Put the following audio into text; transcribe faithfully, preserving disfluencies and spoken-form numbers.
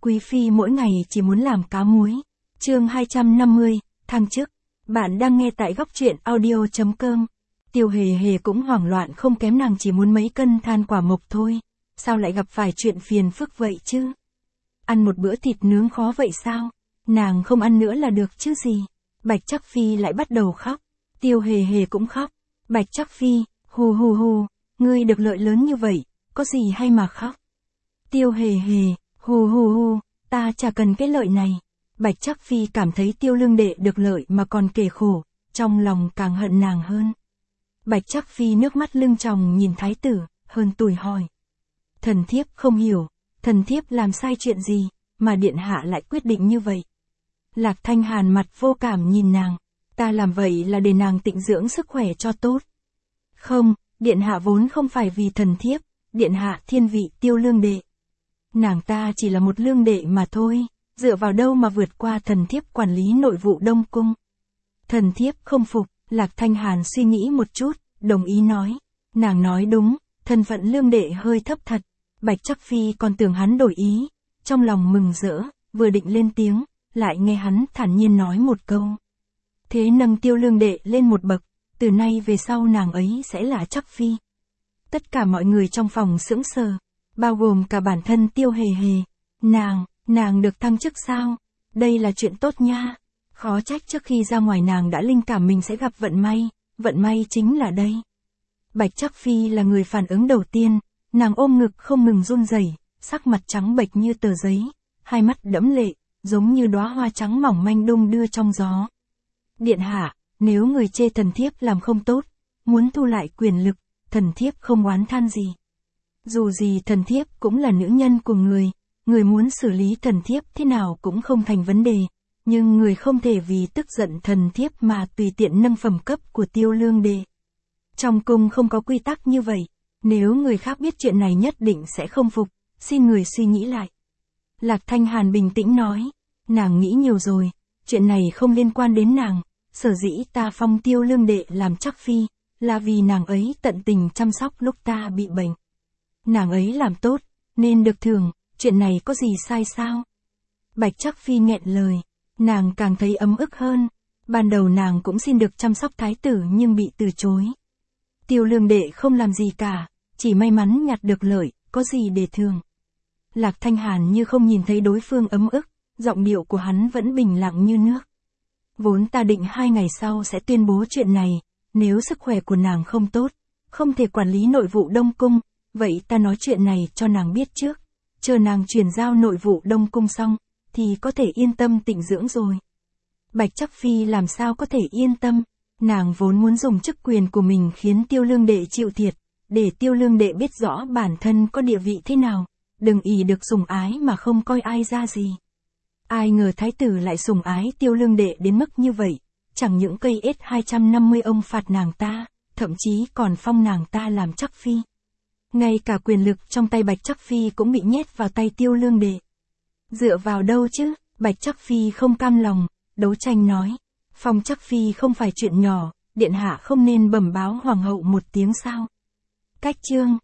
quý phi mỗi ngày chỉ muốn làm cá muối. Chương hai trăm năm mươi, thăng chức. Bạn đang nghe tại góc truyện audio chấm com. Tiêu Hề Hề cũng hoảng loạn không kém, nàng chỉ muốn mấy cân than quả mộc thôi. Sao lại gặp phải chuyện phiền phức vậy chứ? Ăn một bữa thịt nướng khó vậy sao? Nàng không ăn nữa là được chứ gì. Bạch Trắc Phi lại bắt đầu khóc. Tiêu Hề Hề cũng khóc. Bạch Trắc Phi, hù hù hù, ngươi được lợi lớn như vậy, có gì hay mà khóc? Tiêu Hề Hề, hù hù hù, ta chả cần cái lợi này. Bạch Trắc Phi cảm thấy Tiêu Lương Đệ được lợi mà còn kể khổ, trong lòng càng hận nàng hơn. Bạch Trắc Phi nước mắt lưng tròng nhìn thái tử, hơn tuổi hỏi. Thần thiếp không hiểu, thần thiếp làm sai chuyện gì, mà điện hạ lại quyết định như vậy? Lạc Thanh Hàn mặt vô cảm nhìn nàng, ta làm vậy là để nàng tịnh dưỡng sức khỏe cho tốt. Không, điện hạ vốn không phải vì thần thiếp, điện hạ thiên vị Tiêu Lương Đệ. Nàng ta chỉ là một lương đệ mà thôi, dựa vào đâu mà vượt qua thần thiếp quản lý nội vụ Đông Cung. Thần thiếp không phục, Lạc Thanh Hàn suy nghĩ một chút, đồng ý nói. Nàng nói đúng, thân phận lương đệ hơi thấp thật. Bạch Trắc Phi còn tưởng hắn đổi ý, trong lòng mừng rỡ, vừa định lên tiếng, lại nghe hắn thản nhiên nói một câu. Thế nâng Tiêu Lương Đệ lên một bậc, từ nay về sau nàng ấy sẽ là Trắc Phi. Tất cả mọi người trong phòng sững sờ, bao gồm cả bản thân Tiêu Hề Hề. Nàng, nàng được thăng chức sao? Đây là chuyện tốt nha. Khó trách trước khi ra ngoài nàng đã linh cảm mình sẽ gặp vận may, vận may chính là đây. Bạch Trắc Phi là người phản ứng đầu tiên, nàng ôm ngực không ngừng run rẩy, sắc mặt trắng bệch như tờ giấy, hai mắt đẫm lệ, giống như đóa hoa trắng mỏng manh đung đưa trong gió. Điện hạ, nếu người chê thần thiếp làm không tốt, muốn thu lại quyền lực, thần thiếp không oán than gì. Dù gì thần thiếp cũng là nữ nhân của người, người muốn xử lý thần thiếp thế nào cũng không thành vấn đề, nhưng người không thể vì tức giận thần thiếp mà tùy tiện nâng phẩm cấp của Tiêu Lương Đệ. Trong cung không có quy tắc như vậy, nếu người khác biết chuyện này nhất định sẽ không phục, xin người suy nghĩ lại. Lạc Thanh Hàn bình tĩnh nói, nàng nghĩ nhiều rồi, chuyện này không liên quan đến nàng, sở dĩ ta phong Tiêu Lương Đệ làm Trắc Phi, là vì nàng ấy tận tình chăm sóc lúc ta bị bệnh. Nàng ấy làm tốt, nên được thưởng, chuyện này có gì sai sao? Bạch Trắc Phi nghẹn lời, nàng càng thấy ấm ức hơn, ban đầu nàng cũng xin được chăm sóc thái tử nhưng bị từ chối. Tiêu Lương Đệ không làm gì cả, chỉ may mắn nhặt được lợi, có gì để thưởng. Lạc Thanh Hàn như không nhìn thấy đối phương ấm ức, giọng điệu của hắn vẫn bình lặng như nước. Vốn ta định hai ngày sau sẽ tuyên bố chuyện này, nếu sức khỏe của nàng không tốt, không thể quản lý nội vụ Đông Cung, vậy ta nói chuyện này cho nàng biết trước, chờ nàng chuyển giao nội vụ Đông Cung xong, thì có thể yên tâm tịnh dưỡng rồi. Bạch Trắc Phi làm sao có thể yên tâm, nàng vốn muốn dùng chức quyền của mình khiến Tiêu Lương Đệ chịu thiệt, để Tiêu Lương Đệ biết rõ bản thân có địa vị thế nào, đừng ỷ được sủng ái mà không coi ai ra gì. Ai ngờ thái tử lại sủng ái Tiêu Lương Đệ đến mức như vậy, chẳng những cây ết hai trăm năm mươi ông phạt nàng ta, thậm chí còn phong nàng ta làm Trắc Phi. Ngay cả quyền lực trong tay Bạch Trắc Phi cũng bị nhét vào tay Tiêu Lương Đệ. Dựa vào đâu chứ? Bạch Trắc Phi không cam lòng, đấu tranh nói. Phong Trắc Phi không phải chuyện nhỏ, điện hạ không nên bẩm báo hoàng hậu một tiếng sao? Cách chương,